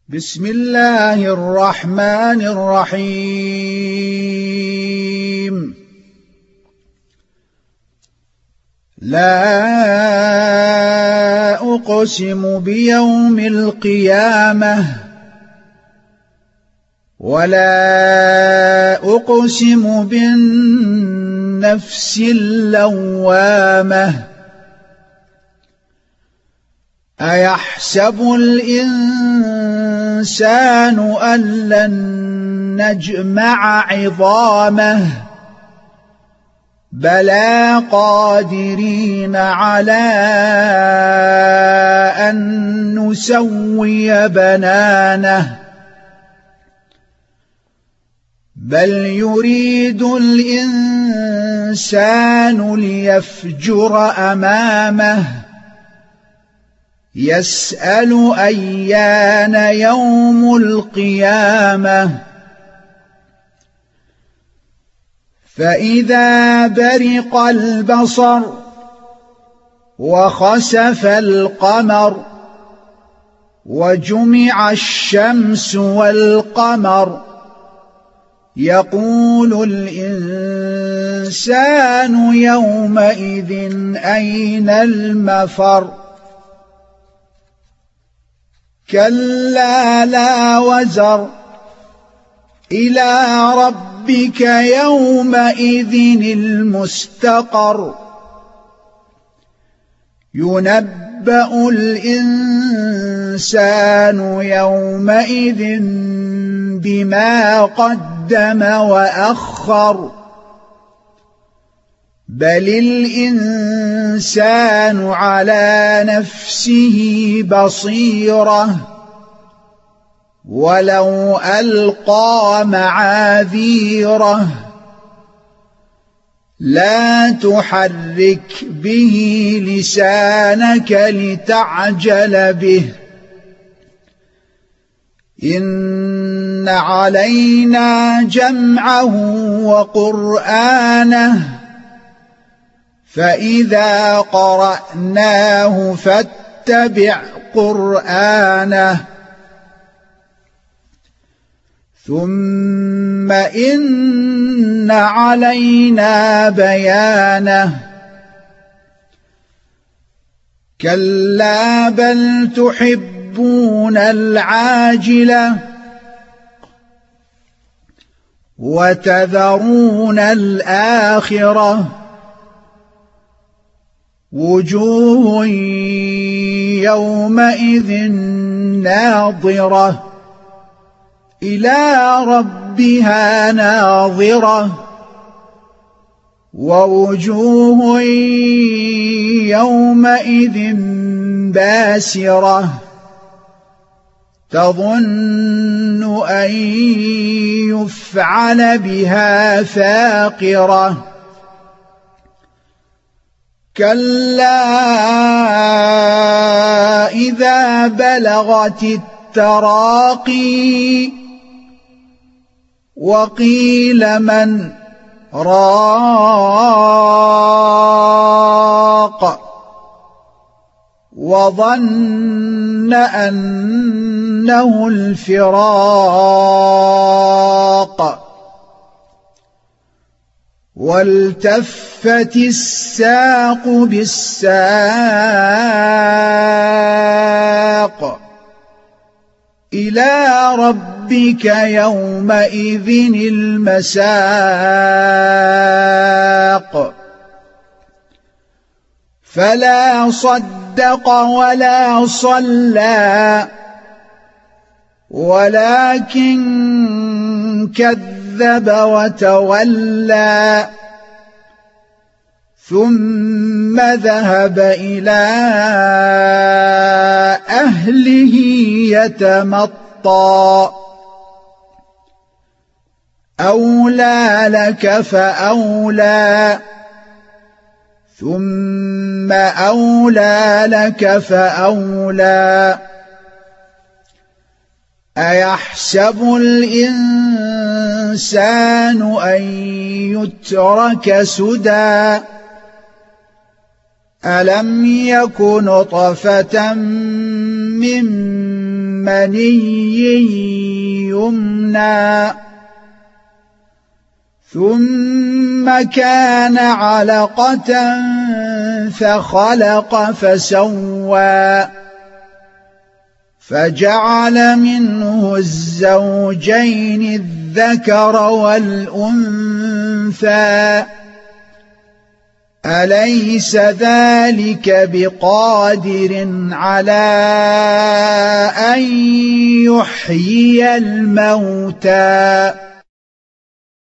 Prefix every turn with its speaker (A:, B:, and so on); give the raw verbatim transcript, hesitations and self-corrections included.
A: بسم الله الرحمن الرحيم. لا أقسم بيوم القيامة ولا أقسم بالنفس اللوامة أيحسب الإنسان أن لن نجمع عظامه بلى قادرين على أن نسوي بنانه بل يريد الإنسان ليفجر أمامه يسأل أيان يوم القيامة فإذا برق البصر وخسف القمر وجمع الشمس والقمر يقول الإنسان يومئذ أين المفر كلا لا وزر إلى ربك يومئذ المستقر ينبأ الإنسان يومئذ بما قدم وأخر بل الإنسان على نفسه بصيرة ولو ألقى معاذيره لا تحرك به لسانك لتعجل به إن علينا جمعه وقرآنه فإذا قرأناه فاتبع قرآنه ثم إن علينا بيانه كلا بل تحبون العاجلة وتذرون الآخرة وجوه يومئذ ناظرة إلى ربها ناظرة ووجوه يومئذ باسرة تظن أن يفعل بها فاقرة كلا إذا بلغت التراقي وقيل من راق وظن أنه الفراق والتفت الساق بالساق إلى ربك يومئذ المساق فلا صدق ولا صلى ولكن كذب وتولى ثم ذهب إلى أهله يتمطى أولى لك فأولى ثم أولى لك فأولى أيحسب الإنسان أن يترك سدى ألم يك نطفة من مني يمنى ثم كان علقة فخلق فسوى فجعل منه الزوجين الذكر والأنثى أليس ذلك بقادر على أن يحيي الموتى